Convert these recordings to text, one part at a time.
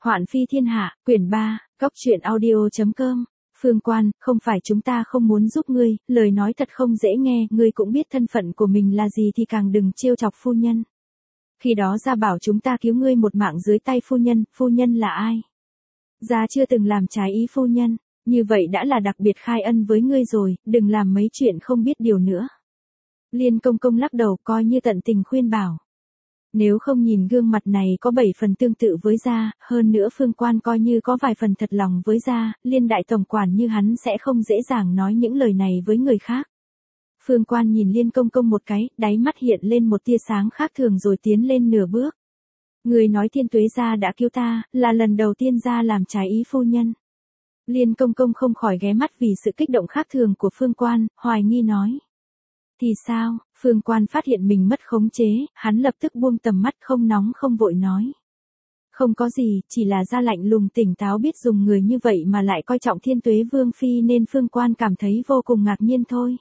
Hoạn phi thiên hạ, quyển 3, Cóc truyện audio.com. Phương Quan, không phải chúng ta không muốn giúp ngươi, lời nói thật không dễ nghe, ngươi cũng biết thân phận của mình là gì thì càng đừng trêu chọc phu nhân. Khi đó gia bảo chúng ta cứu ngươi một mạng dưới tay phu nhân là ai? Gia chưa từng làm trái ý phu nhân, như vậy đã là đặc biệt khai ân với ngươi rồi, đừng làm mấy chuyện không biết điều nữa. Liên công công lắc đầu coi như tận tình khuyên bảo. Nếu không nhìn gương mặt này có 7 phần tương tự với Gia, hơn nữa Phương Quan coi như có vài phần thật lòng với Gia, Liên đại tổng quản như hắn sẽ không dễ dàng nói những lời này với người khác. Phương Quan nhìn Liên công công một cái, đáy mắt hiện lên một tia sáng khác thường rồi tiến lên nửa bước. Người nói Thiên Tuế Gia đã cứu ta, là lần đầu tiên Gia làm trái ý phu nhân. Liên công công không khỏi ghé mắt vì sự kích động khác thường của Phương Quan, hoài nghi nói. Thì sao? Phương Quan phát hiện mình mất khống chế, hắn lập tức buông tầm mắt không nóng không vội nói. Không có gì, chỉ là Gia lạnh lùng tỉnh táo biết dùng người như vậy mà lại coi trọng Thiên Tuế Vương Phi nên Phương Quan cảm thấy vô cùng ngạc nhiên thôi.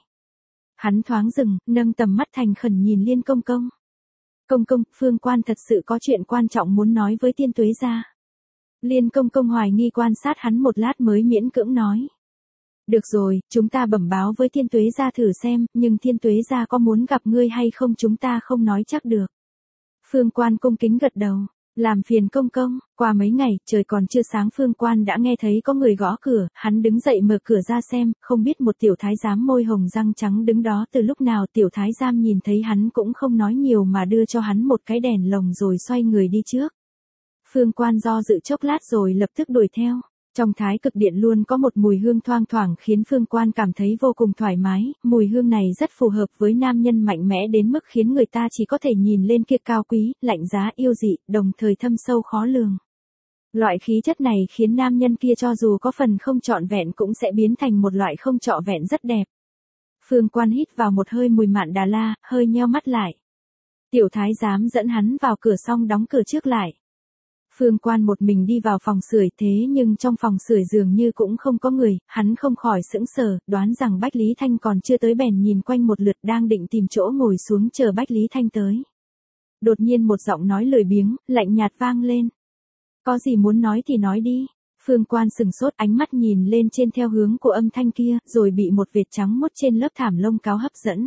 Hắn thoáng dừng, nâng tầm mắt thành khẩn nhìn Liên công công. Công công, Phương Quan thật sự có chuyện quan trọng muốn nói với Thiên Tuế Gia. Liên công công hoài nghi quan sát hắn một lát mới miễn cưỡng nói. Được rồi, chúng ta bẩm báo với Thiên Tuế Gia thử xem, nhưng Thiên Tuế Gia có muốn gặp ngươi hay không chúng ta không nói chắc được. Phương Quan cung kính gật đầu, làm phiền công công. Qua mấy ngày, trời còn chưa sáng Phương Quan đã nghe thấy có người gõ cửa, hắn đứng dậy mở cửa ra xem, không biết một tiểu thái giám môi hồng răng trắng đứng đó từ lúc nào. Tiểu thái giám nhìn thấy hắn cũng không nói nhiều mà đưa cho hắn một cái đèn lồng rồi xoay người đi trước. Phương Quan do dự chốc lát rồi lập tức đuổi theo. Trong Thái Cực Điện luôn có một mùi hương thoang thoảng khiến Phương Quan cảm thấy vô cùng thoải mái, mùi hương này rất phù hợp với nam nhân mạnh mẽ đến mức khiến người ta chỉ có thể nhìn lên kia cao quý, lạnh giá yêu dị, đồng thời thâm sâu khó lường. Loại khí chất này khiến nam nhân kia cho dù có phần không trọn vẹn cũng sẽ biến thành một loại không trọn vẹn rất đẹp. Phương Quan hít vào một hơi mùi mạn đà la, hơi nheo mắt lại. Tiểu thái giám dẫn hắn vào cửa xong đóng cửa trước lại. Phương Quan một mình đi vào phòng sưởi thế nhưng trong phòng sưởi dường như cũng không có người, hắn không khỏi sững sờ, đoán rằng Bách Lý Thanh còn chưa tới bèn nhìn quanh một lượt đang định tìm chỗ ngồi xuống chờ Bách Lý Thanh tới. Đột nhiên một giọng nói lười biếng, lạnh nhạt vang lên. Có gì muốn nói thì nói đi. Phương Quan sừng sốt ánh mắt nhìn lên trên theo hướng của âm thanh kia, rồi bị một vệt trắng muốt trên lớp thảm lông cáo hấp dẫn.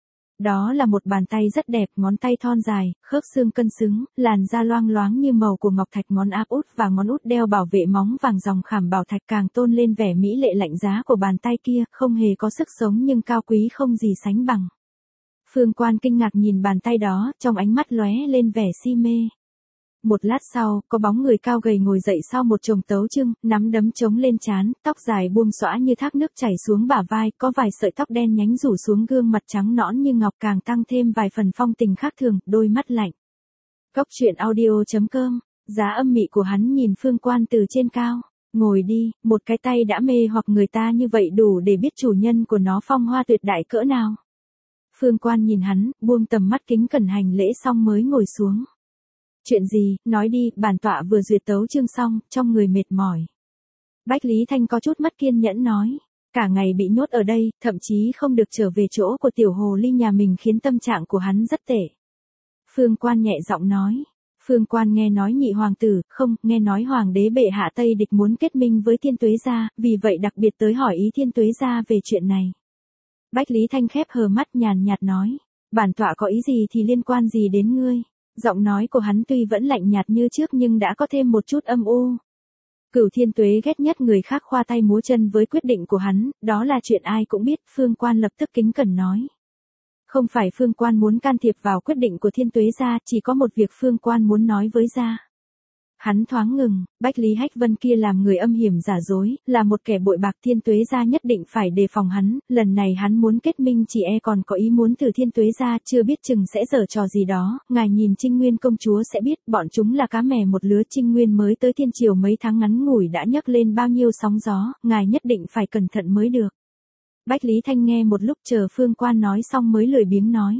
Đó là một bàn tay rất đẹp, ngón tay thon dài, khớp xương cân xứng, làn da loang loáng như màu của ngọc thạch, ngón áp út và ngón út đeo bảo vệ móng vàng dòng khảm bảo thạch càng tôn lên vẻ mỹ lệ lạnh giá của bàn tay kia, không hề có sức sống nhưng cao quý không gì sánh bằng. Phương Quan kinh ngạc nhìn bàn tay đó, trong ánh mắt lóe lên vẻ si mê. Một lát sau, có bóng người cao gầy ngồi dậy sau một chồng tấu trưng, nắm đấm chống lên trán, tóc dài buông xõa như thác nước chảy xuống bả vai, có vài sợi tóc đen nhánh rủ xuống gương mặt trắng nõn như ngọc càng tăng thêm vài phần phong tình khác thường, đôi mắt lạnh. Cóc truyện audio.com, giá âm mị của hắn nhìn Phương Quan từ trên cao. Ngồi đi, một cái tay đã mê hoặc người ta như vậy đủ để biết chủ nhân của nó phong hoa tuyệt đại cỡ nào. Phương Quan nhìn hắn, buông tầm mắt kính cẩn hành lễ xong mới ngồi xuống. Chuyện gì, nói đi, bản tọa vừa duyệt tấu chương xong, trong người mệt mỏi. Bách Lý Thanh có chút mất kiên nhẫn nói, cả ngày bị nhốt ở đây, thậm chí không được trở về chỗ của tiểu hồ ly nhà mình khiến tâm trạng của hắn rất tệ. Phương Quan nhẹ giọng nói, Phương Quan nghe nói nhị hoàng tử, không, nghe nói hoàng đế bệ hạ Tây Địch muốn kết minh với Thiên Tuế Gia, vì vậy đặc biệt tới hỏi ý Thiên Tuế Gia về chuyện này. Bách Lý Thanh khép hờ mắt nhàn nhạt nói, bản tọa có ý gì thì liên quan gì đến ngươi. Giọng nói của hắn tuy vẫn lạnh nhạt như trước nhưng đã có thêm một chút âm u. Cửu Thiên Tuế ghét nhất người khác khoa tay múa chân với quyết định của hắn, đó là chuyện ai cũng biết, Phương Quan lập tức kính cẩn nói. Không phải Phương Quan muốn can thiệp vào quyết định của Thiên Tuế Gia, chỉ có một việc Phương Quan muốn nói với Gia. Hắn thoáng ngừng, Bách Lý Hách Vân kia làm người âm hiểm giả dối, là một kẻ bội bạc, Thiên Tuế Gia nhất định phải đề phòng hắn, lần này hắn muốn kết minh chỉ e còn có ý muốn từ Thiên Tuế Gia, chưa biết chừng sẽ giở trò gì đó, ngài nhìn Trinh Nguyên công chúa sẽ biết, bọn chúng là cá mè một lứa. Trinh Nguyên mới tới Thiên Triều mấy tháng ngắn ngủi đã nhấc lên bao nhiêu sóng gió, ngài nhất định phải cẩn thận mới được. Bách Lý Thanh nghe một lúc chờ Phương Quan nói xong mới lười biếng nói.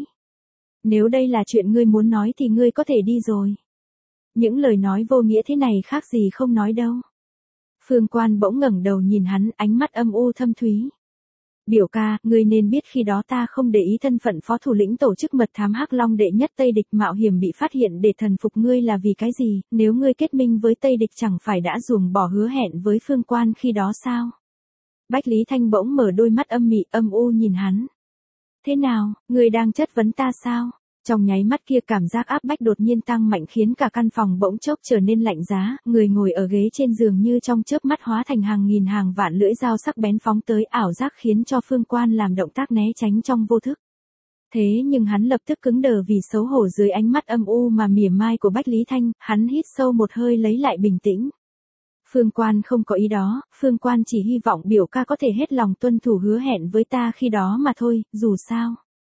Nếu đây là chuyện ngươi muốn nói thì ngươi có thể đi rồi. Những lời nói vô nghĩa thế này khác gì không nói đâu. Phương Quan bỗng ngẩng đầu nhìn hắn, ánh mắt âm u thâm thúy. Biểu ca, ngươi nên biết khi đó ta không để ý thân phận phó thủ lĩnh tổ chức mật thám Hắc Long đệ nhất Tây Địch mạo hiểm bị phát hiện để thần phục ngươi là vì cái gì, nếu ngươi kết minh với Tây Địch chẳng phải đã ruồng bỏ hứa hẹn với Phương Quan khi đó sao? Bách Lý Thanh bỗng mở đôi mắt âm mị âm u nhìn hắn. Thế nào, ngươi đang chất vấn ta sao? Trong nháy mắt kia cảm giác áp bách đột nhiên tăng mạnh khiến cả căn phòng bỗng chốc trở nên lạnh giá, người ngồi ở ghế trên giường như trong chớp mắt hóa thành hàng nghìn hàng vạn lưỡi dao sắc bén phóng tới, ảo giác khiến cho Phương Quan làm động tác né tránh trong vô thức. Thế nhưng hắn lập tức cứng đờ vì xấu hổ dưới ánh mắt âm u mà mỉa mai của Bách Lý Thanh, hắn hít sâu một hơi lấy lại bình tĩnh. Phương Quan không có ý đó, Phương Quan chỉ hy vọng biểu ca có thể hết lòng tuân thủ hứa hẹn với ta khi đó mà thôi, dù sao.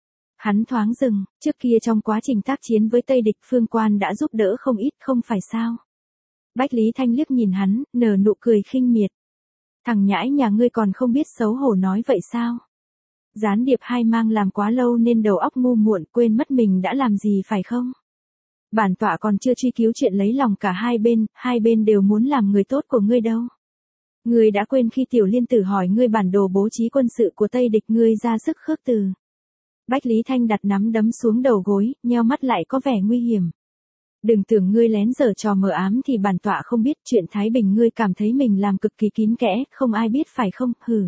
Hắn thoáng dừng, trước kia trong quá trình tác chiến với Tây Địch Phương Quan đã giúp đỡ không ít không phải sao. Bách Lý Thanh liếc nhìn hắn, nở nụ cười khinh miệt. Thằng nhãi nhà ngươi còn không biết xấu hổ nói vậy sao? Gián điệp hai mang làm quá lâu nên đầu óc ngu muội quên mất mình đã làm gì phải không? Bản tọa còn chưa truy cứu chuyện lấy lòng cả hai bên đều muốn làm người tốt của ngươi đâu. Ngươi đã quên khi Tiểu Liên Tử hỏi ngươi bản đồ bố trí quân sự của Tây Địch ngươi ra sức khước từ. Bách Lý Thanh đặt nắm đấm xuống đầu gối, nheo mắt lại có vẻ nguy hiểm. Đừng tưởng ngươi lén giở trò mờ ám thì bản tọa không biết chuyện Thái Bình ngươi cảm thấy mình làm cực kỳ kín kẽ, không ai biết phải không, hừ.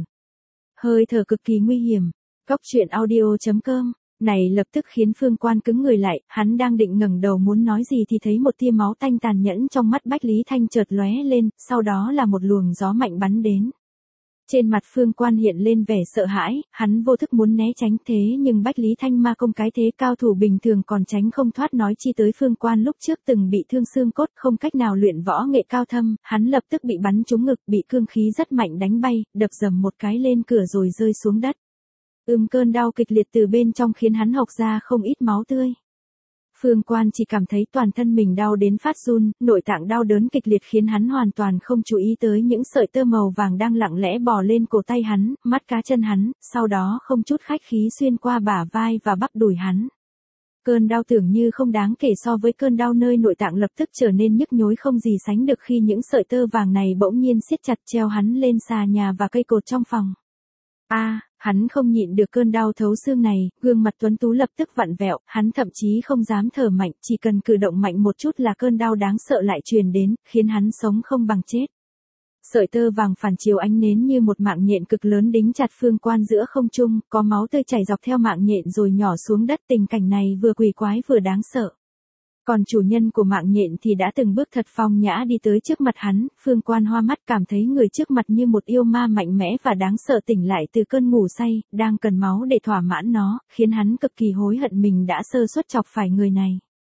Hơi thở cực kỳ nguy hiểm. Cóc truyện audio.com này lập tức khiến Phương Quan cứng người lại, hắn đang định ngẩng đầu muốn nói gì thì thấy một tia máu tanh tàn nhẫn trong mắt Bách Lý Thanh chợt lóe lên, sau đó là một luồng gió mạnh bắn đến. Trên mặt Phương Quan hiện lên vẻ sợ hãi, hắn vô thức muốn né tránh thế nhưng Bách Lý Thanh ma công cái thế cao thủ bình thường còn tránh không thoát nói chi tới Phương Quan lúc trước từng bị thương xương cốt không cách nào luyện võ nghệ cao thâm, hắn lập tức bị bắn trúng ngực bị cương khí rất mạnh đánh bay, đập dầm một cái lên cửa rồi rơi xuống đất. Cơn đau kịch liệt từ bên trong khiến hắn hộc ra không ít máu tươi. Phương Quan chỉ cảm thấy toàn thân mình đau đến phát run, nội tạng đau đớn kịch liệt khiến hắn hoàn toàn không chú ý tới những sợi tơ màu vàng đang lặng lẽ bò lên cổ tay hắn, mắt cá chân hắn, sau đó không chút khách khí xuyên qua bả vai và bắp đùi hắn. Cơn đau tưởng như không đáng kể so với cơn đau nơi nội tạng lập tức trở nên nhức nhối không gì sánh được khi những sợi tơ vàng này bỗng nhiên siết chặt treo hắn lên xà nhà và cây cột trong phòng. Hắn không nhịn được cơn đau thấu xương này, gương mặt tuấn tú lập tức vặn vẹo, hắn thậm chí không dám thở mạnh, chỉ cần cử động mạnh một chút là cơn đau đáng sợ lại truyền đến, khiến hắn sống không bằng chết. Sợi tơ vàng phản chiếu ánh nến như một mạng nhện cực lớn đính chặt Phương Quan giữa không trung, có máu tươi chảy dọc theo mạng nhện rồi nhỏ xuống đất, tình cảnh này vừa quỷ quái vừa đáng sợ. Còn chủ nhân của mạng nhện thì đã từng bước thật phong nhã đi tới trước mặt hắn, Phương Quan hoa mắt cảm thấy người trước mặt như một yêu ma mạnh mẽ và đáng sợ tỉnh lại từ cơn ngủ say, đang cần máu để thỏa mãn nó, khiến hắn cực kỳ hối hận mình đã sơ suất chọc phải người này.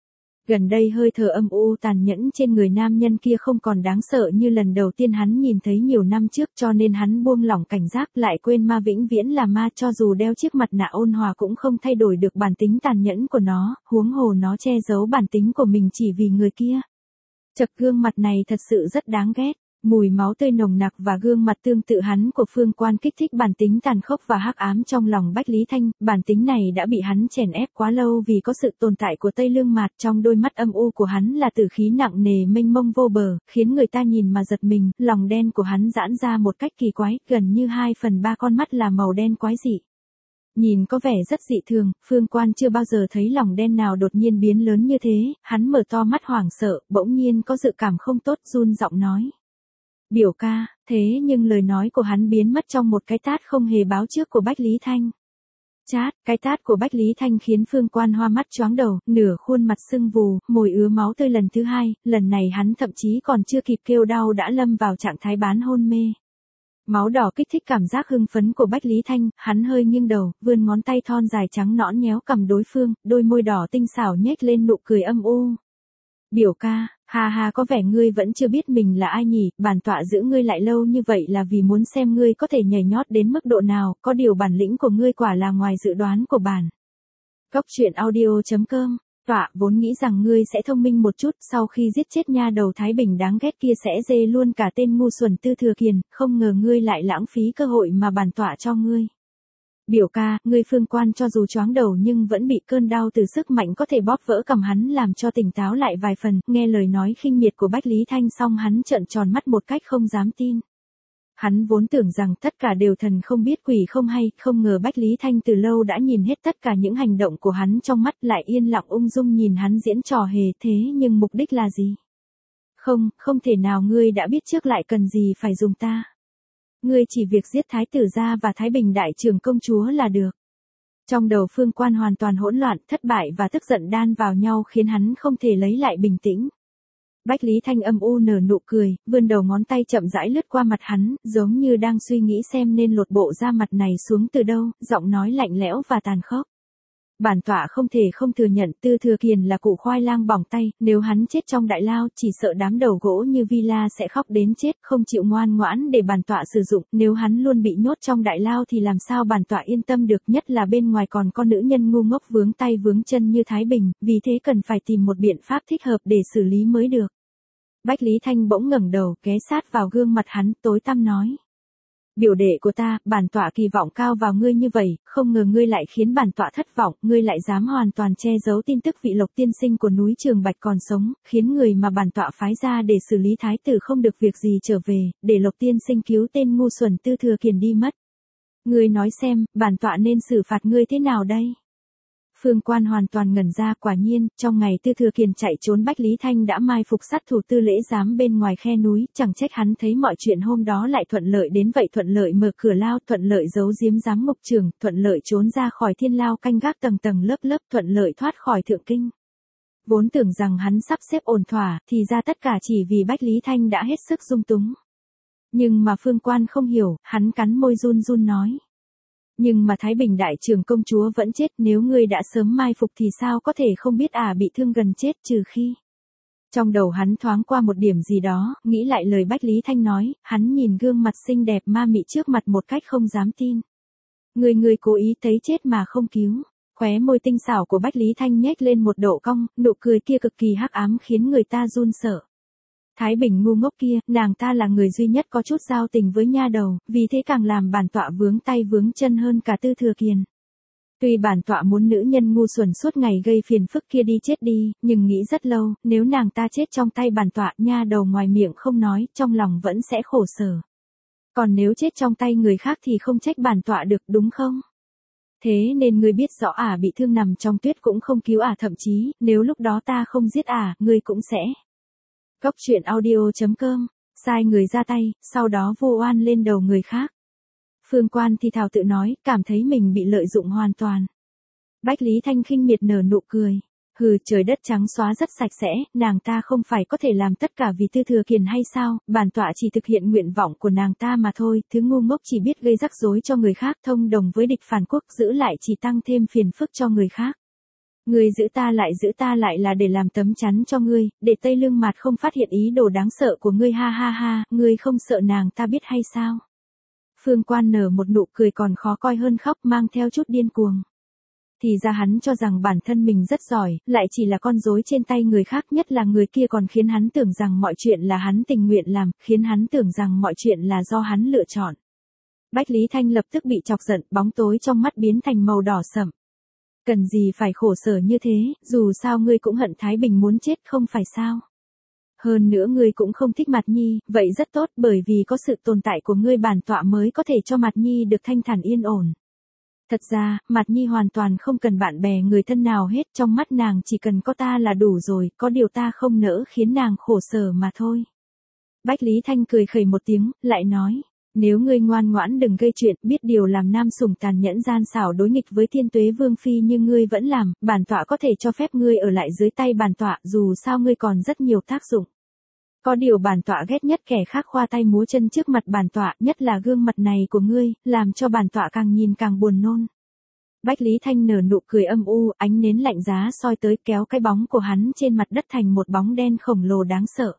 Gần đây hơi thở âm u tàn nhẫn trên người nam nhân kia không còn đáng sợ như lần đầu tiên hắn nhìn thấy nhiều năm trước cho nên hắn buông lỏng cảnh giác lại quên ma vĩnh viễn là ma cho dù đeo chiếc mặt nạ ôn hòa cũng không thay đổi được bản tính tàn nhẫn của nó, huống hồ nó che giấu bản tính của mình chỉ vì người kia. Chật gương mặt này thật sự rất đáng ghét. Mùi máu tươi nồng nặc và gương mặt tương tự hắn của Phương Quan kích thích bản tính tàn khốc và hắc ám trong lòng Bách Lý Thanh, bản tính này đã bị hắn chèn ép quá lâu vì có sự tồn tại của Tây Lương Mạt trong đôi mắt âm u của hắn là tử khí nặng nề mênh mông vô bờ, khiến người ta nhìn mà giật mình, lòng đen của hắn giãn ra một cách kỳ quái, gần như 2/3 con mắt là màu đen quái dị. Nhìn có vẻ rất dị thường, Phương Quan chưa bao giờ thấy lòng đen nào đột nhiên biến lớn như thế, hắn mở to mắt hoảng sợ, bỗng nhiên có dự cảm không tốt run giọng nói. Biểu ca, thế nhưng lời nói của hắn biến mất trong một cái tát không hề báo trước của Bách Lý Thanh. Chát, cái tát của Bách Lý Thanh khiến Phương Quan hoa mắt choáng đầu, nửa khuôn mặt sưng vù, môi ứa máu tươi lần thứ hai, lần này hắn thậm chí còn chưa kịp kêu đau đã lâm vào trạng thái bán hôn mê. Máu đỏ kích thích cảm giác hưng phấn của Bách Lý Thanh, hắn hơi nghiêng đầu, vươn ngón tay thon dài trắng nõn nhéo cầm đối phương, đôi môi đỏ tinh xảo nhếch lên nụ cười âm u. Biểu ca, ha có vẻ ngươi vẫn chưa biết mình là ai nhỉ, bản tọa giữ ngươi lại lâu như vậy là vì muốn xem ngươi có thể nhảy nhót đến mức độ nào, có điều bản lĩnh của ngươi quả là ngoài dự đoán của bản. Cóc truyện audio.com, tọa vốn nghĩ rằng ngươi sẽ thông minh một chút, sau khi giết chết nha đầu Thái Bình đáng ghét kia sẽ dê luôn cả tên ngu xuẩn Tư Thừa Kiền, không ngờ ngươi lại lãng phí cơ hội mà bản tọa cho ngươi. Biểu ca, ngươi Phương Quan cho dù choáng đầu nhưng vẫn bị cơn đau từ sức mạnh có thể bóp vỡ cầm hắn làm cho tỉnh táo lại vài phần, nghe lời nói khinh miệt của Bách Lý Thanh xong hắn trợn tròn mắt một cách không dám tin. Hắn vốn tưởng rằng tất cả đều thần không biết quỷ không hay, không ngờ Bách Lý Thanh từ lâu đã nhìn hết tất cả những hành động của hắn trong mắt, lại yên lặng ung dung nhìn hắn diễn trò hề. Thế nhưng mục đích là gì? Không, không thể nào, ngươi đã biết trước lại cần gì phải dùng ta. Ngươi chỉ việc giết Thái tử gia và Thái Bình đại trưởng công chúa là được. Trong đầu Phương Quan hoàn toàn hỗn loạn, thất bại và tức giận đan vào nhau khiến hắn không thể lấy lại bình tĩnh. Bách Lý Thanh âm u nở nụ cười, vươn đầu ngón tay chậm rãi lướt qua mặt hắn, giống như đang suy nghĩ xem nên lột bộ da mặt này xuống từ đâu, giọng nói lạnh lẽo và tàn khốc. Bản tọa không thể không thừa nhận Tư Thừa Kiền là cụ khoai lang bỏng tay, nếu hắn chết trong đại lao chỉ sợ đám đầu gỗ như Villa sẽ khóc đến chết, không chịu ngoan ngoãn để bản tọa sử dụng, nếu hắn luôn bị nhốt trong đại lao thì làm sao bản tọa yên tâm được, nhất là bên ngoài còn có nữ nhân ngu ngốc vướng tay vướng chân như Thái Bình, vì thế cần phải tìm một biện pháp thích hợp để xử lý mới được. Bách Lý Thanh bỗng ngẩng đầu, ghé sát vào gương mặt hắn, tối tăm nói. Biểu đệ của ta, bản tọa kỳ vọng cao vào ngươi như vậy, không ngờ ngươi lại khiến bản tọa thất vọng, ngươi lại dám hoàn toàn che giấu tin tức vị Lộc tiên sinh của núi Trường Bạch còn sống, khiến người mà bản tọa phái ra để xử lý thái tử không được việc gì trở về, để Lộc tiên sinh cứu tên ngu xuẩn Tư Thừa Kiền đi mất. Ngươi nói xem, bản tọa nên xử phạt ngươi thế nào đây? Phương Quan hoàn toàn ngẩn ra, quả nhiên, trong ngày Tư Thừa Kiền chạy trốn Bách Lý Thanh đã mai phục sát thủ Tư Lễ Giám bên ngoài khe núi, chẳng trách hắn thấy mọi chuyện hôm đó lại thuận lợi đến vậy, thuận lợi mở cửa lao, thuận lợi giấu giếm giám ngục trường, thuận lợi trốn ra khỏi thiên lao canh gác tầng tầng lớp lớp, thuận lợi thoát khỏi thượng kinh. Vốn tưởng rằng hắn sắp xếp ổn thỏa, thì ra tất cả chỉ vì Bách Lý Thanh đã hết sức dung túng. Nhưng mà Phương Quan không hiểu, hắn cắn môi run run nói. Nhưng mà Thái Bình đại trưởng công chúa vẫn chết, nếu ngươi đã sớm mai phục thì sao có thể không biết bị thương gần chết, trừ khi. Trong đầu hắn thoáng qua một điểm gì đó, nghĩ lại lời Bách Lý Thanh nói, hắn nhìn gương mặt xinh đẹp ma mị trước mặt một cách không dám tin. Ngươi cố ý thấy chết mà không cứu. Khóe môi tinh xảo của Bách Lý Thanh nhếch lên một độ cong, nụ cười kia cực kỳ hắc ám khiến người ta run sợ. Thái Bình ngu ngốc kia, nàng ta là người duy nhất có chút giao tình với nha đầu, vì thế càng làm bản tọa vướng tay vướng chân hơn cả Tư Thừa Kiền. Tuy bản tọa muốn nữ nhân ngu xuẩn suốt ngày gây phiền phức kia đi chết đi, nhưng nghĩ rất lâu, nếu nàng ta chết trong tay bản tọa, nha đầu ngoài miệng không nói, trong lòng vẫn sẽ khổ sở. Còn nếu chết trong tay người khác thì không trách bản tọa được, đúng không? Thế nên ngươi biết rõ bị thương nằm trong tuyết cũng không cứu thậm chí, nếu lúc đó ta không giết ngươi cũng sẽ. Cốc truyện audio.com, sai người ra tay, sau đó vu oan lên đầu người khác. Phương Quan thì thào tự nói, cảm thấy mình bị lợi dụng hoàn toàn. Bách Lý Thanh khinh miệt nở nụ cười. Hừ, trời đất trắng xóa rất sạch sẽ, nàng ta không phải có thể làm tất cả vì Tư Thừa Kiền hay sao, bản tọa chỉ thực hiện nguyện vọng của nàng ta mà thôi, thứ ngu ngốc chỉ biết gây rắc rối cho người khác, thông đồng với địch phản quốc, giữ lại chỉ tăng thêm phiền phức cho người khác. Ngươi giữ ta lại là để làm tấm chắn cho ngươi, để Tây Lương Mạt không phát hiện ý đồ đáng sợ của ngươi, ha ha ha, ngươi không sợ nàng ta biết hay sao? Phương Quan nở một nụ cười còn khó coi hơn khóc, mang theo chút điên cuồng. Thì ra hắn cho rằng bản thân mình rất giỏi, lại chỉ là con rối trên tay người khác, nhất là người kia còn khiến hắn tưởng rằng mọi chuyện là hắn tình nguyện làm, khiến hắn tưởng rằng mọi chuyện là do hắn lựa chọn. Bách Lý Thanh lập tức bị chọc giận, bóng tối trong mắt biến thành màu đỏ sẫm. Cần gì phải khổ sở như thế, dù sao ngươi cũng hận Thái Bình muốn chết không phải sao? Hơn nữa ngươi cũng không thích Mạt Nhi, vậy rất tốt, bởi vì có sự tồn tại của ngươi bản tọa mới có thể cho Mạt Nhi được thanh thản yên ổn. Thật ra, Mạt Nhi hoàn toàn không cần bạn bè người thân nào hết, trong mắt nàng chỉ cần có ta là đủ rồi, có điều ta không nỡ khiến nàng khổ sở mà thôi. Bách Lý Thanh cười khẩy một tiếng, lại nói. Nếu ngươi ngoan ngoãn đừng gây chuyện, biết điều làm nam sủng tàn nhẫn gian xảo đối nghịch với Thiên Tuế Vương Phi như ngươi vẫn làm, bản tọa có thể cho phép ngươi ở lại dưới tay bản tọa, dù sao ngươi còn rất nhiều tác dụng. Có điều bản tọa ghét nhất kẻ khác khoa tay múa chân trước mặt bản tọa, nhất là gương mặt này của ngươi, làm cho bản tọa càng nhìn càng buồn nôn. Bách Lý Thanh nở nụ cười âm u, ánh nến lạnh giá soi tới, kéo cái bóng của hắn trên mặt đất thành một bóng đen khổng lồ đáng sợ.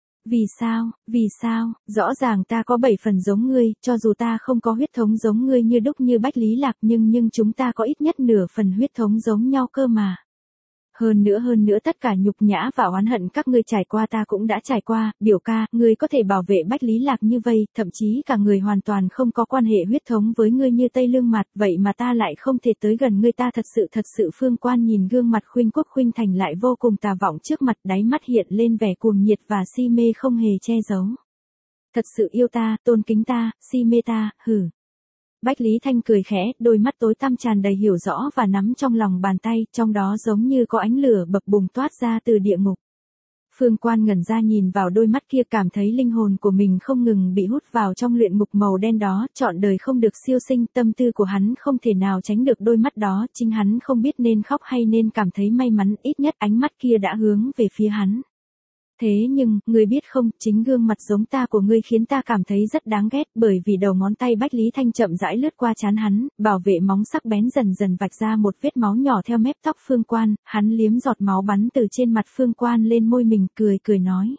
Vì sao, rõ ràng ta có 7 phần giống ngươi, cho dù ta không có huyết thống giống ngươi như đúc như Bách Lý Lạc nhưng chúng ta có ít nhất nửa phần huyết thống giống nhau cơ mà. Hơn nữa tất cả nhục nhã và oán hận các ngươi trải qua ta cũng đã trải qua, biểu ca, ngươi có thể bảo vệ Bách Lý Lạc như vậy, thậm chí cả người hoàn toàn không có quan hệ huyết thống với ngươi như Tây Lương Mạt, vậy mà ta lại không thể tới gần ngươi, ta thật sự. Phương Quan nhìn gương mặt khuynh quốc khuynh thành lại vô cùng tà vọng trước mặt, đáy mắt hiện lên vẻ cuồng nhiệt và si mê không hề che giấu. thật sự yêu ta, tôn kính ta, si mê ta, hử. Bách Lý Thanh cười khẽ, đôi mắt tối tăm tràn đầy hiểu rõ và nắm trong lòng bàn tay, trong đó giống như có ánh lửa bập bùng toát ra từ địa ngục. Phương Quan ngẩn ra nhìn vào đôi mắt kia, cảm thấy linh hồn của mình không ngừng bị hút vào trong luyện ngục màu đen đó, trọn đời không được siêu sinh, tâm tư của hắn không thể nào tránh được đôi mắt đó, chính hắn không biết nên khóc hay nên cảm thấy may mắn, ít nhất ánh mắt kia đã hướng về phía hắn. Thế nhưng, ngươi biết không, chính gương mặt giống ta của ngươi khiến ta cảm thấy rất đáng ghét, bởi vì đầu ngón tay Bách Lý Thanh chậm rãi lướt qua trán hắn, bảo vệ móng sắc bén dần dần vạch ra một vết máu nhỏ theo mép tóc Phương Quan, hắn liếm giọt máu bắn từ trên mặt Phương Quan lên môi mình, cười cười nói.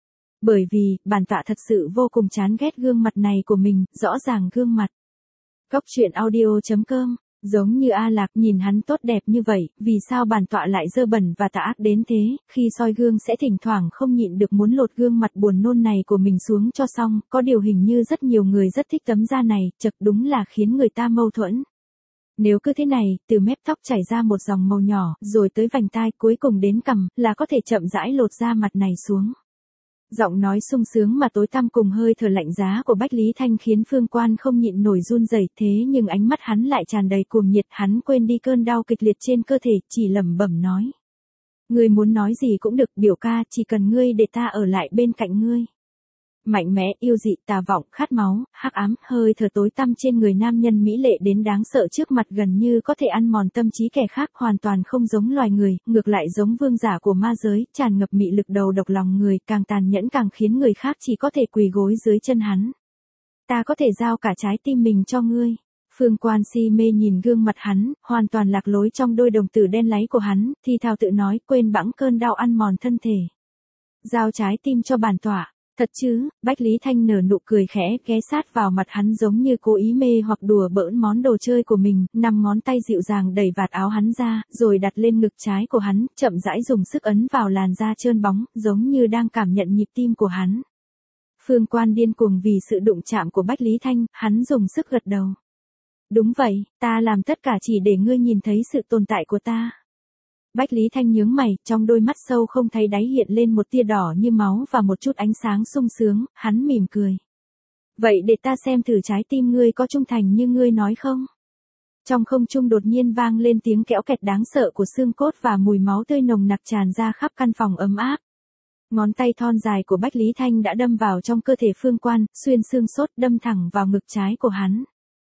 Bởi vì, bản tọa thật sự vô cùng chán ghét gương mặt này của mình, rõ ràng gương mặt. Cốc truyện audio.com. Giống như A Lạc, nhìn hắn tốt đẹp như vậy, vì sao bản tọa lại dơ bẩn và tà ác đến thế, khi soi gương sẽ thỉnh thoảng không nhịn được muốn lột gương mặt buồn nôn này của mình xuống cho xong, có điều hình như rất nhiều người rất thích tấm da này, chật đúng là khiến người ta mâu thuẫn. Nếu cứ thế này, từ mép tóc chảy ra một dòng màu nhỏ, rồi tới vành tai, cuối cùng đến cằm, là có thể chậm rãi lột da mặt này xuống. Giọng nói sung sướng mà tối tăm cùng hơi thở lạnh giá của Bách Lý Thanh khiến Phương Quan không nhịn nổi run rẩy, thế nhưng ánh mắt hắn lại tràn đầy cuồng nhiệt, hắn quên đi cơn đau kịch liệt trên cơ thể, chỉ lẩm bẩm nói. Ngươi muốn nói gì cũng được, biểu ca, chỉ cần ngươi để ta ở lại bên cạnh ngươi. Mạnh mẽ, yêu dị, tà vọng, khát máu, hắc ám, hơi thở tối tăm trên người nam nhân mỹ lệ đến đáng sợ trước mặt, gần như có thể ăn mòn tâm trí kẻ khác, hoàn toàn không giống loài người, ngược lại giống vương giả của ma giới, tràn ngập mị lực đầu độc lòng người, càng tàn nhẫn càng khiến người khác chỉ có thể quỳ gối dưới chân hắn. Ta có thể giao cả trái tim mình cho ngươi. Phương Quan si mê nhìn gương mặt hắn, hoàn toàn lạc lối trong đôi đồng tử đen láy của hắn, thì thào tự nói, quên bẵng cơn đau ăn mòn thân thể. Giao trái tim cho bản tọa. Thật chứ, Bách Lý Thanh nở nụ cười khẽ, ghé sát vào mặt hắn giống như cố ý mê hoặc đùa bỡn món đồ chơi của mình, 5 ngón tay dịu dàng đẩy vạt áo hắn ra, rồi đặt lên ngực trái của hắn, chậm rãi dùng sức ấn vào làn da trơn bóng, giống như đang cảm nhận nhịp tim của hắn. Phương Quan điên cuồng vì sự đụng chạm của Bách Lý Thanh, hắn dùng sức gật đầu. Đúng vậy, ta làm tất cả chỉ để ngươi nhìn thấy sự tồn tại của ta. Bách Lý Thanh nhướng mày, trong đôi mắt sâu không thấy đáy hiện lên một tia đỏ như máu và một chút ánh sáng sung sướng, hắn mỉm cười. Vậy để ta xem thử trái tim ngươi có trung thành như ngươi nói không? Trong không trung đột nhiên vang lên tiếng kẽo kẹt đáng sợ của xương cốt và mùi máu tươi nồng nặc tràn ra khắp căn phòng ấm áp. Ngón tay thon dài của Bách Lý Thanh đã đâm vào trong cơ thể Phương Quan, xuyên xương sốt đâm thẳng vào ngực trái của hắn.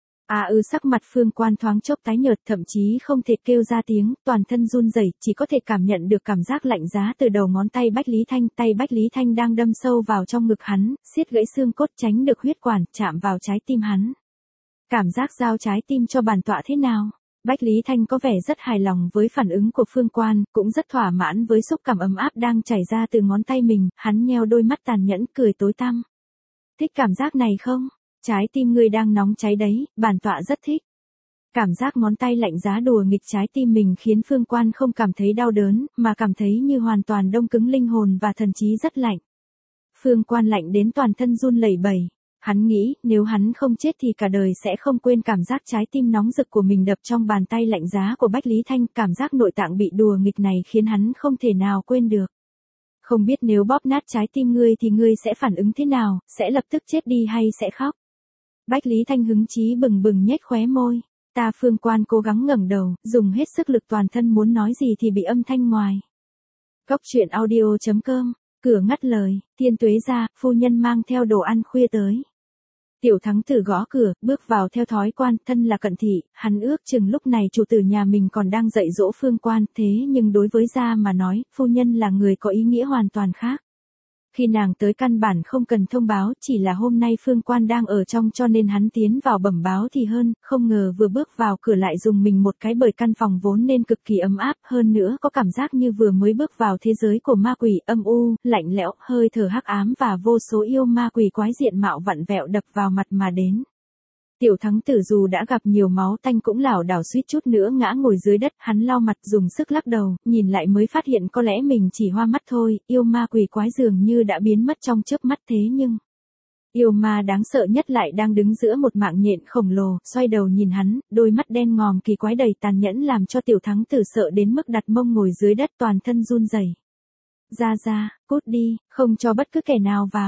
Sắc mặt Phương Quan thoáng chốc tái nhợt, thậm chí không thể kêu ra tiếng, toàn thân run rẩy, chỉ có thể cảm nhận được cảm giác lạnh giá từ đầu ngón tay Bách Lý Thanh, tay Bách Lý Thanh đang đâm sâu vào trong ngực hắn, siết gãy xương cốt tránh được huyết quản, chạm vào trái tim hắn. Cảm giác giao trái tim cho bản tọa thế nào? Bách Lý Thanh có vẻ rất hài lòng với phản ứng của Phương Quan, cũng rất thỏa mãn với xúc cảm ấm áp đang chảy ra từ ngón tay mình, hắn nheo đôi mắt tàn nhẫn cười tối tăm. Thích cảm giác này không? Trái tim ngươi đang nóng cháy đấy, bản tọa rất thích. Cảm giác ngón tay lạnh giá đùa nghịch trái tim mình khiến Phương Quan không cảm thấy đau đớn, mà cảm thấy như hoàn toàn đông cứng linh hồn và thần trí rất lạnh. Phương Quan lạnh đến toàn thân run lẩy bẩy. Hắn nghĩ, nếu hắn không chết thì cả đời sẽ không quên cảm giác trái tim nóng rực của mình đập trong bàn tay lạnh giá của Bách Lý Thanh, cảm giác nội tạng bị đùa nghịch này khiến hắn không thể nào quên được. Không biết nếu bóp nát trái tim ngươi thì ngươi sẽ phản ứng thế nào, sẽ lập tức chết đi hay sẽ khóc? Bách Lý Thanh hứng chí bừng bừng nhếch khóe môi. Phương Quan cố gắng ngẩng đầu, dùng hết sức lực toàn thân muốn nói gì thì bị âm thanh ngoài. Cốc truyện audio.com, cửa ngắt lời, Thiên Tuế ra, phu nhân mang theo đồ ăn khuya tới. Tiểu Thắng Tử gõ cửa, bước vào theo thói quan, thân là cận thị, hắn ước chừng lúc này chủ tử nhà mình còn đang dạy dỗ Phương Quan, thế nhưng đối với gia mà nói, phu nhân là người có ý nghĩa hoàn toàn khác. Khi nàng tới căn bản không cần thông báo, chỉ là hôm nay Phương Quan đang ở trong cho nên hắn tiến vào bẩm báo thì hơn, không ngờ vừa bước vào cửa lại dùng mình một cái, bởi căn phòng vốn nên cực kỳ ấm áp, hơn nữa có cảm giác như vừa mới bước vào thế giới của ma quỷ, âm u, lạnh lẽo, hơi thở hắc ám và vô số yêu ma quỷ quái diện mạo vặn vẹo đập vào mặt mà đến. Tiểu Thắng Tử dù đã gặp nhiều máu tanh cũng lảo đảo suýt chút nữa ngã ngồi dưới đất, hắn lau mặt dùng sức lắc đầu, nhìn lại mới phát hiện có lẽ mình chỉ hoa mắt thôi, yêu ma quỷ quái dường như đã biến mất trong chớp mắt, thế nhưng yêu ma đáng sợ nhất lại đang đứng giữa một mạng nhện khổng lồ, xoay đầu nhìn hắn, đôi mắt đen ngòm kỳ quái đầy tàn nhẫn làm cho Tiểu Thắng Tử sợ đến mức đặt mông ngồi dưới đất toàn thân run rẩy. Ra, cút đi, không cho bất cứ kẻ nào vào.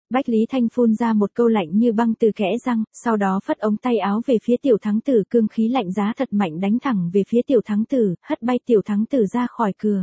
Bách Lý Thanh phun ra một câu lạnh như băng từ kẽ răng, sau đó phất ống tay áo về phía tiểu thắng tử, cương khí lạnh giá thật mạnh đánh thẳng về phía tiểu thắng tử, hất bay tiểu thắng tử ra khỏi cửa.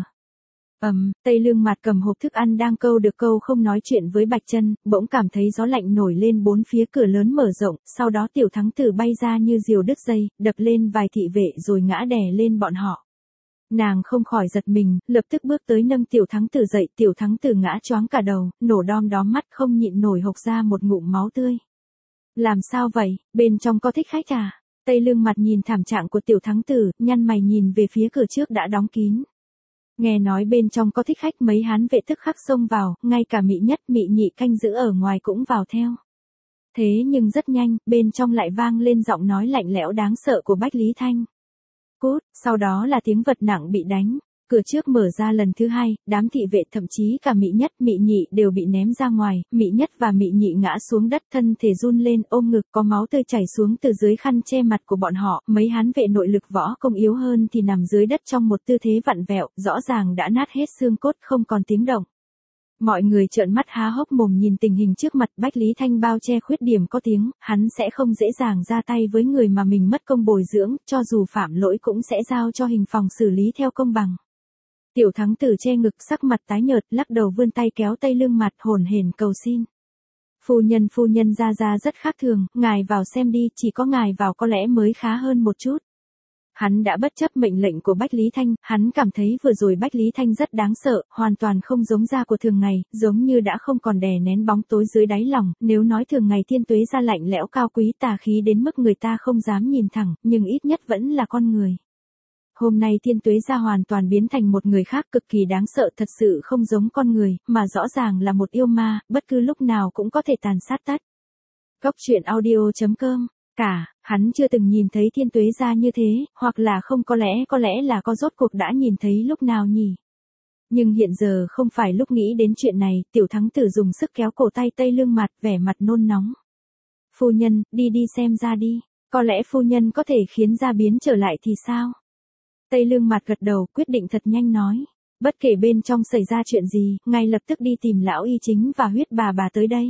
Tây Lương Mạt cầm hộp thức ăn đang câu được câu không nói chuyện với Bạch Chân, bỗng cảm thấy gió lạnh nổi lên bốn phía, cửa lớn mở rộng, sau đó tiểu thắng tử bay ra như diều đứt dây, đập lên vài thị vệ rồi ngã đè lên bọn họ. Nàng không khỏi giật mình, lập tức bước tới nâng tiểu thắng tử dậy, tiểu thắng tử ngã choáng cả đầu, nổ đom đóm mắt không nhịn nổi hộc ra một ngụm máu tươi. Làm sao vậy, bên trong có thích khách à? Tây Lương Mạt nhìn thảm trạng của tiểu thắng tử, nhăn mày nhìn về phía cửa trước đã đóng kín. Nghe nói bên trong có thích khách, mấy hán vệ tức khắc xông vào, ngay cả Mị Nhất, Mị Nhị canh giữ ở ngoài cũng vào theo. Thế nhưng rất nhanh, bên trong lại vang lên giọng nói lạnh lẽo đáng sợ của Bách Lý Thanh. Cút, sau đó là tiếng vật nặng bị đánh. Cửa trước mở ra lần thứ hai, đám thị vệ thậm chí cả Mị Nhất, Mị Nhị đều bị ném ra ngoài, Mị Nhất và Mị Nhị ngã xuống đất, thân thể run lên, ôm ngực, có máu tươi chảy xuống từ dưới khăn che mặt của bọn họ, mấy hán vệ nội lực võ công yếu hơn thì nằm dưới đất trong một tư thế vặn vẹo, rõ ràng đã nát hết xương cốt, không còn tiếng động. Mọi người trợn mắt há hốc mồm nhìn tình hình trước mặt. Bách Lý Thanh bao che khuyết điểm có tiếng, hắn sẽ không dễ dàng ra tay với người mà mình mất công bồi dưỡng, cho dù phạm lỗi cũng sẽ giao cho hình phòng xử lý theo công bằng. Tiểu thắng tử che ngực, sắc mặt tái nhợt, lắc đầu vươn tay kéo Tây Lương Mạt, hổn hển cầu xin. Phu nhân ra rất khác thường, ngài vào xem đi, chỉ có ngài vào có lẽ mới khá hơn một chút. Hắn đã bất chấp mệnh lệnh của Bách Lý Thanh, hắn cảm thấy vừa rồi Bách Lý Thanh rất đáng sợ, hoàn toàn không giống da của thường ngày, giống như đã không còn đè nén bóng tối dưới đáy lòng, nếu nói thường ngày Thiên Tuế gia lạnh lẽo cao quý tà khí đến mức người ta không dám nhìn thẳng, nhưng ít nhất vẫn là con người. Hôm nay Thiên Tuế gia hoàn toàn biến thành một người khác, cực kỳ đáng sợ, thật sự không giống con người, mà rõ ràng là một yêu ma, bất cứ lúc nào cũng có thể tàn sát tất. Cốc truyện audio.com. Hắn chưa từng nhìn thấy Thiên Tuế gia như thế, hoặc là không, có lẽ là có, rốt cuộc đã nhìn thấy lúc nào nhỉ? Nhưng hiện giờ không phải lúc nghĩ đến chuyện này, tiểu thắng tử dùng sức kéo cổ tay Tây Lương Mạt, vẻ mặt nôn nóng. Phu nhân, đi xem ra đi, có lẽ phu nhân có thể khiến gia biến trở lại thì sao? Tây Lương Mạt gật đầu, quyết định thật nhanh nói. Bất kể bên trong xảy ra chuyện gì, ngay lập tức đi tìm lão y chính và huyết bà tới đây.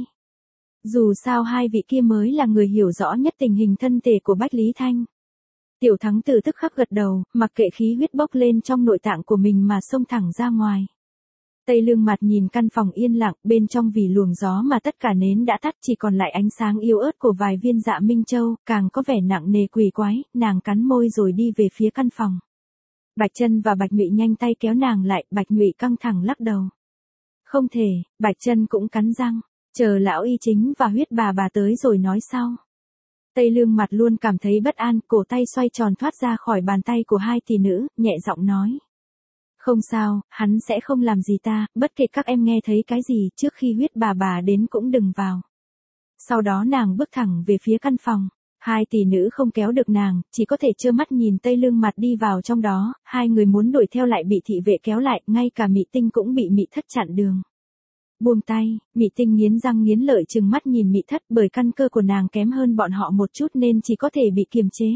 Dù sao hai vị kia mới là người hiểu rõ nhất tình hình thân thể của Bách Lý Thanh. Tiểu thắng tử tức khắc gật đầu, mặc kệ khí huyết bốc lên trong nội tạng của mình mà xông thẳng ra ngoài. Tây Lương Mạt nhìn căn phòng yên lặng, bên trong vì luồng gió mà tất cả nến đã tắt, chỉ còn lại ánh sáng yếu ớt của vài viên dạ minh châu, càng có vẻ nặng nề quỷ quái, nàng cắn môi rồi đi về phía căn phòng. Bạch Chân và Bạch Nhụy nhanh tay kéo nàng lại, Bạch Nhụy căng thẳng lắc đầu. Không thể, Bạch Chân cũng cắn răng, chờ lão y chính và huyết bà tới rồi nói sau. Tây Lương Mạt luôn cảm thấy bất an, cổ tay xoay tròn thoát ra khỏi bàn tay của hai tỷ nữ, nhẹ giọng nói. Không sao, hắn sẽ không làm gì ta, bất kể các em nghe thấy cái gì, trước khi huyết bà đến cũng đừng vào. Sau đó nàng bước thẳng về phía căn phòng. Hai tỷ nữ không kéo được nàng, chỉ có thể trơ mắt nhìn Tây Lương Mạt đi vào trong đó, hai người muốn đuổi theo lại bị thị vệ kéo lại, ngay cả Mị Tinh cũng bị Mị Thất chặn đường. Buông tay, Mị Tinh nghiến răng nghiến lợi trừng mắt nhìn Mị Thất, bởi căn cơ của nàng kém hơn bọn họ một chút nên chỉ có thể bị kiềm chế.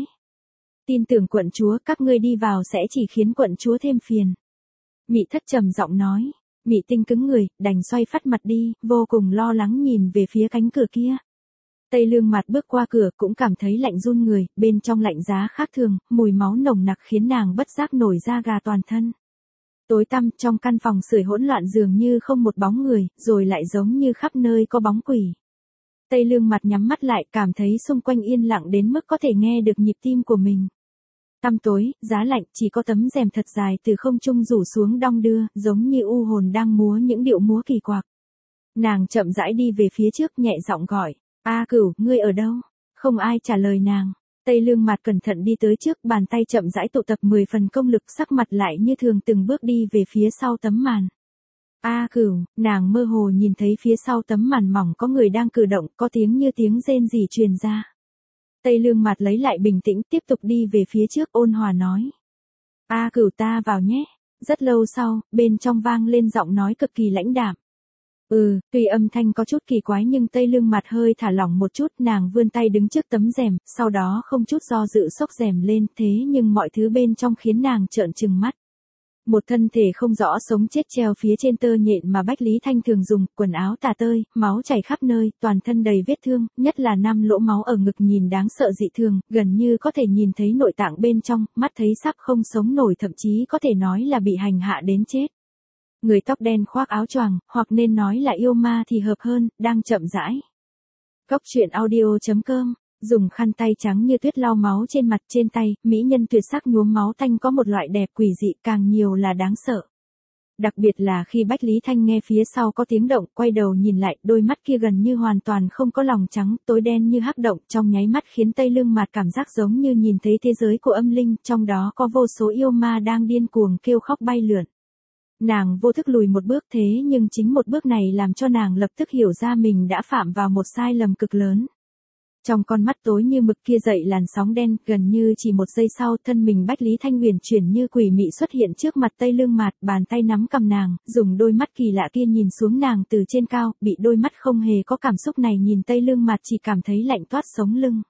Tin tưởng quận chúa, các ngươi đi vào sẽ chỉ khiến quận chúa thêm phiền. Mị Thất trầm giọng nói. Mị Tinh cứng người, đành xoay phắt mặt đi, vô cùng lo lắng nhìn về phía cánh cửa kia. Tây Lương Mạt bước qua cửa cũng cảm thấy lạnh run người, bên trong lạnh giá khác thường, mùi máu nồng nặc khiến nàng bất giác nổi da gà toàn thân. Tối tăm, trong căn phòng sưởi hỗn loạn dường như không một bóng người, rồi lại giống như khắp nơi có bóng quỷ. Tây Lương Mạt nhắm mắt lại, cảm thấy xung quanh yên lặng đến mức có thể nghe được nhịp tim của mình. Tăm tối, giá lạnh, chỉ có tấm rèm thật dài từ không trung rủ xuống đong đưa, giống như u hồn đang múa những điệu múa kỳ quặc. Nàng chậm rãi đi về phía trước, nhẹ giọng gọi. A Cửu, ngươi ở đâu? Không ai trả lời nàng. Tây Lương Mạt cẩn thận đi tới trước, bàn tay chậm rãi tụ tập 10 phần công lực, sắc mặt lại như thường từng bước đi về phía sau tấm màn. A Cửu, nàng mơ hồ nhìn thấy phía sau tấm màn mỏng có người đang cử động, có tiếng như tiếng rên rỉ truyền ra. Tây Lương Mạt lấy lại bình tĩnh, tiếp tục đi về phía trước, ôn hòa nói. A Cửu, ta vào nhé. Rất lâu sau, bên trong vang lên giọng nói cực kỳ lãnh đạm. Tuy âm thanh có chút kỳ quái nhưng Tây Lương Mạt hơi thả lỏng một chút, nàng vươn tay đứng trước tấm rèm, sau đó không chút do dự xốc rèm lên, thế nhưng mọi thứ bên trong khiến nàng trợn trừng mắt. Một thân thể không rõ sống chết treo phía trên tơ nhện mà Bách Lý Thanh thường dùng, quần áo tả tơi, máu chảy khắp nơi, toàn thân đầy vết thương, nhất là 5 lỗ máu ở ngực nhìn đáng sợ dị thường, gần như có thể nhìn thấy nội tạng bên trong, mắt thấy sắp không sống nổi, thậm chí có thể nói là bị hành hạ đến chết. Người tóc đen khoác áo choàng, hoặc nên nói là yêu ma thì hợp hơn, đang chậm rãi. Cốc truyện audio.com. Dùng khăn tay trắng như tuyết lau máu trên mặt trên tay, mỹ nhân tuyệt sắc nhuốm máu tanh có một loại đẹp quỷ dị, càng nhiều là đáng sợ. Đặc biệt là khi Bách Lý Thanh nghe phía sau có tiếng động, quay đầu nhìn lại, đôi mắt kia gần như hoàn toàn không có lòng trắng, tối đen như hắc động, trong nháy mắt khiến Tây Lương Mạt cảm giác giống như nhìn thấy thế giới của âm linh, trong đó có vô số yêu ma đang điên cuồng kêu khóc bay lượn. Nàng vô thức lùi một bước, thế nhưng chính một bước này làm cho nàng lập tức hiểu ra mình đã phạm vào một sai lầm cực lớn. Trong con mắt tối như mực kia dậy làn sóng đen, gần như chỉ một giây sau, thân mình Bách Lý Thanh huyền chuyển như quỷ mị xuất hiện trước mặt Tây Lương Mạt, bàn tay nắm cầm nàng, dùng đôi mắt kỳ lạ kia nhìn xuống nàng từ trên cao, bị đôi mắt không hề có cảm xúc này nhìn Tây Lương Mạt chỉ cảm thấy lạnh toát sống lưng.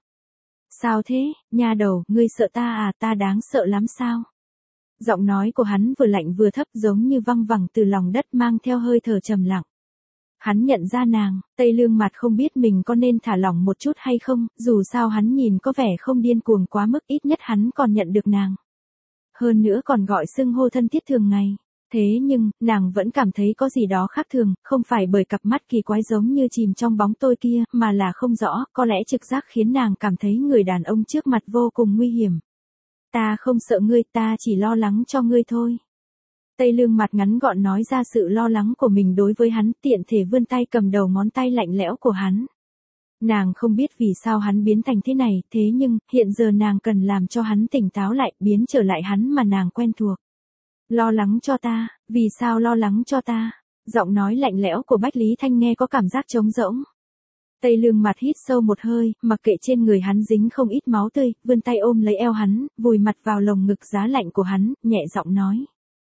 Sao thế, nha đầu, ngươi sợ ta à, ta đáng sợ lắm sao? Giọng nói của hắn vừa lạnh vừa thấp giống như văng vẳng từ lòng đất mang theo hơi thở trầm lặng. Hắn nhận ra nàng, Tây Lương Mạt không biết mình có nên thả lỏng một chút hay không, dù sao hắn nhìn có vẻ không điên cuồng quá mức, ít nhất hắn còn nhận được nàng. Hơn nữa còn gọi xưng hô thân thiết thường ngày. Thế nhưng, nàng vẫn cảm thấy có gì đó khác thường, không phải bởi cặp mắt kỳ quái giống như chìm trong bóng tối kia, mà là không rõ, có lẽ trực giác khiến nàng cảm thấy người đàn ông trước mặt vô cùng nguy hiểm. Ta không sợ ngươi, ta chỉ lo lắng cho ngươi thôi. Tây Lương Mạt ngắn gọn nói ra sự lo lắng của mình đối với hắn, tiện thể vươn tay cầm đầu ngón tay lạnh lẽo của hắn. Nàng không biết vì sao hắn biến thành thế này, thế nhưng, hiện giờ nàng cần làm cho hắn tỉnh táo lại, biến trở lại hắn mà nàng quen thuộc. Lo lắng cho ta, vì sao lo lắng cho ta? Giọng nói lạnh lẽo của Bách Lý Thanh nghe có cảm giác trống rỗng. Tây Lương Mạt hít sâu một hơi, mặc kệ trên người hắn dính không ít máu tươi, vươn tay ôm lấy eo hắn, vùi mặt vào lồng ngực giá lạnh của hắn, nhẹ giọng nói.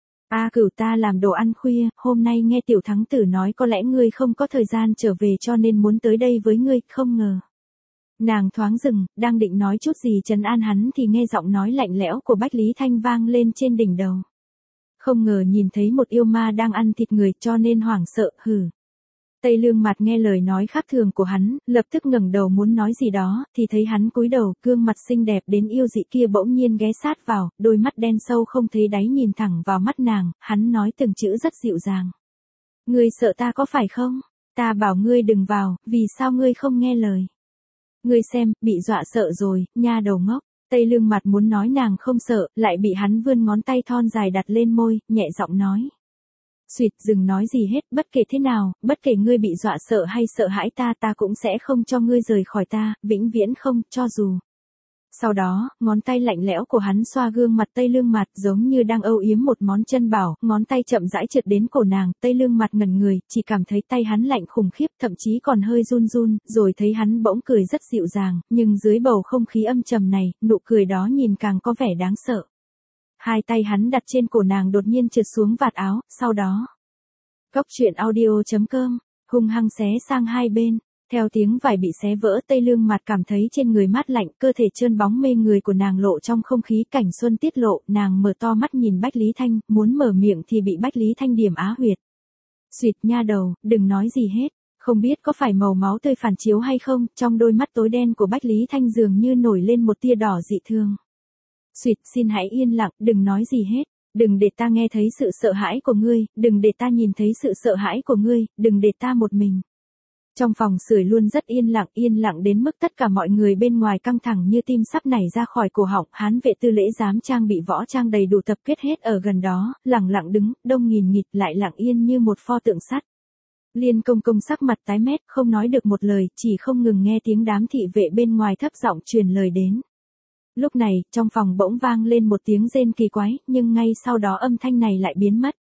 Cửu, ta làm đồ ăn khuya, hôm nay nghe tiểu thắng tử nói có lẽ ngươi không có thời gian trở về cho nên muốn tới đây với ngươi, không ngờ. Nàng thoáng dừng, đang định nói chút gì trấn an hắn thì nghe giọng nói lạnh lẽo của Bách Lý Thanh vang lên trên đỉnh đầu. Không ngờ nhìn thấy một yêu ma đang ăn thịt người cho nên hoảng sợ, hừ. Tây Lương Mạt nghe lời nói khác thường của hắn, lập tức ngẩng đầu muốn nói gì đó, thì thấy hắn cúi đầu, gương mặt xinh đẹp đến yêu dị kia bỗng nhiên ghé sát vào, đôi mắt đen sâu không thấy đáy nhìn thẳng vào mắt nàng, hắn nói từng chữ rất dịu dàng. Ngươi sợ ta có phải không? Ta bảo ngươi đừng vào, vì sao ngươi không nghe lời? Ngươi xem, bị dọa sợ rồi, nha đầu ngốc. Tây Lương Mạt muốn nói nàng không sợ, lại bị hắn vươn ngón tay thon dài đặt lên môi, nhẹ giọng nói. Xuyệt, đừng nói gì hết, bất kể thế nào, bất kể ngươi bị dọa sợ hay sợ hãi ta cũng sẽ không cho ngươi rời khỏi ta, vĩnh viễn không, cho dù. Sau đó, ngón tay lạnh lẽo của hắn xoa gương mặt Tây Lương Mạt giống như đang âu yếm một món chân bảo, ngón tay chậm rãi trượt đến cổ nàng, Tây Lương Mạt ngẩn người, chỉ cảm thấy tay hắn lạnh khủng khiếp, thậm chí còn hơi run run, rồi thấy hắn bỗng cười rất dịu dàng, nhưng dưới bầu không khí âm trầm này, nụ cười đó nhìn càng có vẻ đáng sợ. Hai tay hắn đặt trên cổ nàng đột nhiên trượt xuống vạt áo, sau đó. Cốc truyện audio.com, hung hăng xé sang hai bên. Theo tiếng vải bị xé vỡ, Tây Lương Mạt cảm thấy trên người mát lạnh, cơ thể trơn bóng mê người của nàng lộ trong không khí cảnh xuân tiết lộ, nàng mở to mắt nhìn Bách Lý Thanh, muốn mở miệng thì bị Bách Lý Thanh điểm á huyệt. Xuyệt, nha đầu, đừng nói gì hết, không biết có phải màu máu tươi phản chiếu hay không, trong đôi mắt tối đen của Bách Lý Thanh dường như nổi lên một tia đỏ dị thương. Xuyệt, xin hãy yên lặng, đừng nói gì hết. Đừng để ta nghe thấy sự sợ hãi của ngươi, đừng để ta nhìn thấy sự sợ hãi của ngươi, đừng để ta một mình. Trong phòng sưởi luôn rất yên lặng đến mức tất cả mọi người bên ngoài căng thẳng như tim sắp nảy ra khỏi cổ họng. Hán vệ tư lễ giám trang bị võ trang đầy đủ tập kết hết ở gần đó, lặng lặng đứng, đông nghìn nghịt lại lặng yên như một pho tượng sắt. Liên Công Công sắc mặt tái mét, không nói được một lời, chỉ không ngừng nghe tiếng đám thị vệ bên ngoài thấp giọng truyền lời đến. Lúc này, trong phòng bỗng vang lên một tiếng rên kỳ quái, nhưng ngay sau đó âm thanh này lại biến mất.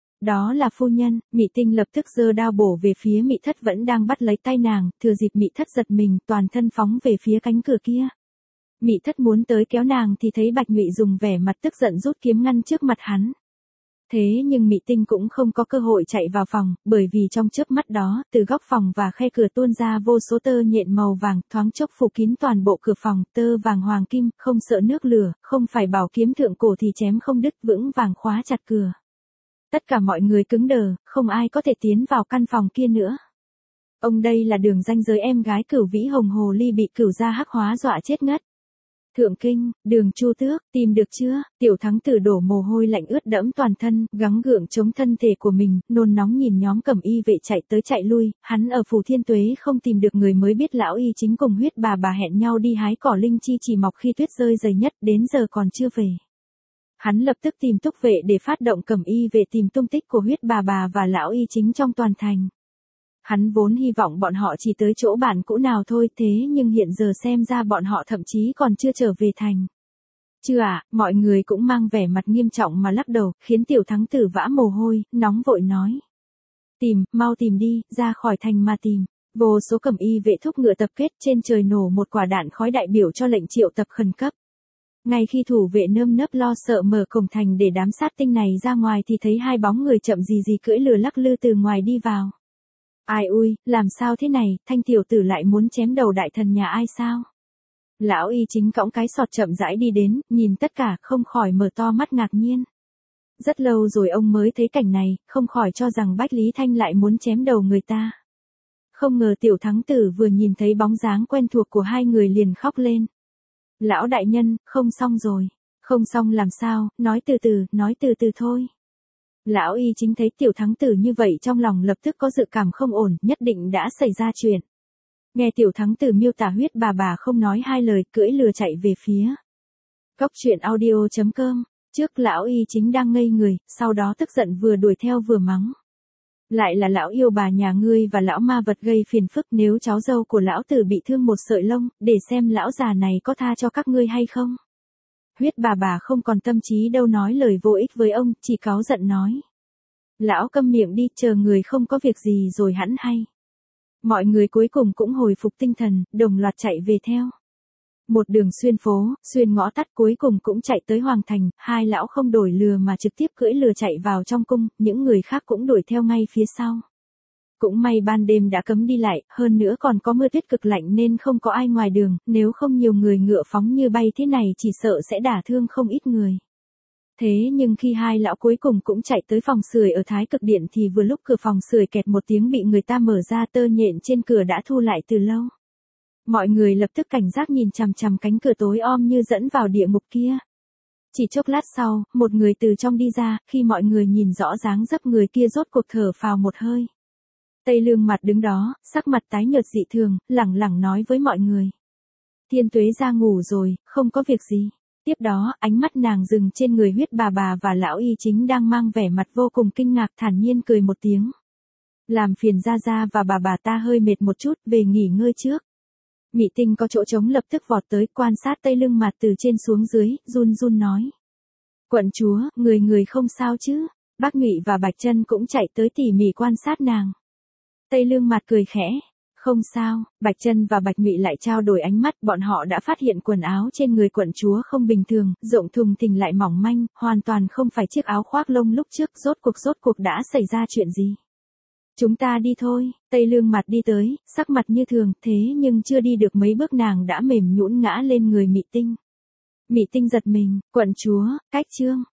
Đó là phu nhân. Mị Tinh lập tức giơ đao bổ về phía Mị Thất vẫn đang bắt lấy tay nàng, thừa dịp Mị Thất giật mình, toàn thân phóng về phía cánh cửa kia. Mị Thất muốn tới kéo nàng thì thấy Bạch Ngụy dùng vẻ mặt tức giận rút kiếm ngăn trước mặt hắn. Thế nhưng Mị Tinh cũng không có cơ hội chạy vào phòng, bởi vì trong chớp mắt đó, từ góc phòng và khe cửa tuôn ra vô số tơ nhện màu vàng, thoáng chốc phủ kín toàn bộ cửa phòng, tơ vàng hoàng kim, không sợ nước lửa, không phải bảo kiếm thượng cổ thì chém không đứt, vững vàng khóa chặt cửa. Tất cả mọi người cứng đờ, không ai có thể tiến vào căn phòng kia nữa. Ông đây là Đường ranh giới em gái Cửu Vĩ Hồng Hồ Ly bị Cửu gia hắc hóa dọa chết ngất. Thượng kinh, Đường Chu Tước, tìm được chưa? Tiểu thắng tử đổ mồ hôi lạnh ướt đẫm toàn thân, gắng gượng chống thân thể của mình, nôn nóng nhìn nhóm cẩm y vệ chạy tới chạy lui, hắn ở Phù Thiên Tuế không tìm được người mới biết lão y chính cùng Huyết bà hẹn nhau đi hái cỏ linh chi chỉ mọc khi tuyết rơi dày nhất, đến giờ còn chưa về. Hắn lập tức tìm túc vệ để phát động cẩm y vệ tìm tung tích của Huyết bà và lão y chính trong toàn thành. Hắn vốn hy vọng bọn họ chỉ tới chỗ bản cũ nào thôi, thế nhưng hiện giờ xem ra bọn họ thậm chí còn chưa trở về thành. Chưa à, mọi người cũng mang vẻ mặt nghiêm trọng mà lắc đầu, khiến tiểu thắng tử vã mồ hôi, nóng vội nói. Tìm, mau tìm đi, ra khỏi thành mà tìm. Vô số cẩm y vệ thúc ngựa tập kết, trên trời nổ một quả đạn khói đại biểu cho lệnh triệu tập khẩn cấp. Ngay khi thủ vệ nơm nớp lo sợ mở cổng thành để đám sát tinh này ra ngoài thì thấy hai bóng người chậm gì gì cưỡi lừa lắc lư từ ngoài đi vào. Ai ui, làm sao thế này, Thanh tiểu tử lại muốn chém đầu đại thần nhà ai sao? Lão y chính cõng cái sọt chậm rãi đi đến, nhìn tất cả không khỏi mở to mắt ngạc nhiên. Rất lâu rồi ông mới thấy cảnh này, không khỏi cho rằng Bách Lý Thanh lại muốn chém đầu người ta. Không ngờ tiểu thắng tử vừa nhìn thấy bóng dáng quen thuộc của hai người liền khóc lên. Lão đại nhân, không xong rồi. Không xong làm sao, nói từ từ thôi. Lão y chính thấy tiểu thắng tử như vậy trong lòng lập tức có dự cảm không ổn, nhất định đã xảy ra chuyện. Nghe tiểu thắng tử miêu tả Huyết bà không nói hai lời, cưỡi lừa chạy về phía. Cốc truyện audio.com, trước lão y chính đang ngây người, sau đó tức giận vừa đuổi theo vừa mắng. Lại là lão yêu bà nhà ngươi và lão ma vật gây phiền phức, nếu cháu dâu của lão tử bị thương một sợi lông, để xem lão già này có tha cho các ngươi hay không. Huyết bà không còn tâm trí đâu nói lời vô ích với ông, chỉ cáu giận nói. Lão câm miệng đi, chờ người không có việc gì rồi hẵng hay. Mọi người cuối cùng cũng hồi phục tinh thần, đồng loạt chạy về theo. Một đường xuyên phố, xuyên ngõ tắt cuối cùng cũng chạy tới Hoàng Thành, hai lão không đổi lừa mà trực tiếp cưỡi lừa chạy vào trong cung, những người khác cũng đuổi theo ngay phía sau. Cũng may ban đêm đã cấm đi lại, hơn nữa còn có mưa tuyết cực lạnh nên không có ai ngoài đường, nếu không nhiều người ngựa phóng như bay thế này chỉ sợ sẽ đả thương không ít người. Thế nhưng khi hai lão cuối cùng cũng chạy tới phòng sưởi ở Thái Cực Điện thì vừa lúc cửa phòng sưởi kẹt một tiếng bị người ta mở ra, tơ nhện trên cửa đã thu lại từ lâu. Mọi người lập tức cảnh giác nhìn chằm chằm cánh cửa tối om như dẫn vào địa ngục kia. Chỉ chốc lát sau, một người từ trong đi ra, khi mọi người nhìn rõ dáng dấp người kia rốt cuộc thở phào một hơi. Tây Lương Mặt đứng đó, sắc mặt tái nhợt dị thường, lẳng lẳng nói với mọi người. Thiên Tuế ra ngủ rồi, không có việc gì. Tiếp đó, ánh mắt nàng dừng trên người Huyết bà và lão y chính đang mang vẻ mặt vô cùng kinh ngạc, thản nhiên cười một tiếng. Làm phiền gia và bà ta hơi mệt một chút, về nghỉ ngơi trước. Mị Tinh có chỗ trống lập tức vọt tới, quan sát Tây Lương Mặt từ trên xuống dưới, run run nói. Quận chúa, người không sao chứ? Bác Ngụy và Bạch Chân cũng chạy tới tỉ mỉ quan sát nàng. Tây Lương Mặt cười khẽ. Không sao, Bạch Chân và Bạch Ngụy lại trao đổi ánh mắt, bọn họ đã phát hiện quần áo trên người quận chúa không bình thường, rộng thùng thình lại mỏng manh, hoàn toàn không phải chiếc áo khoác lông lúc trước, rốt cuộc đã xảy ra chuyện gì. Chúng ta đi thôi, Tây Lương Mặt đi tới, sắc mặt như thường, thế nhưng chưa đi được mấy bước nàng đã mềm nhũn ngã lên người Mị Tinh. Mị Tinh giật mình, quận chúa, cách trương,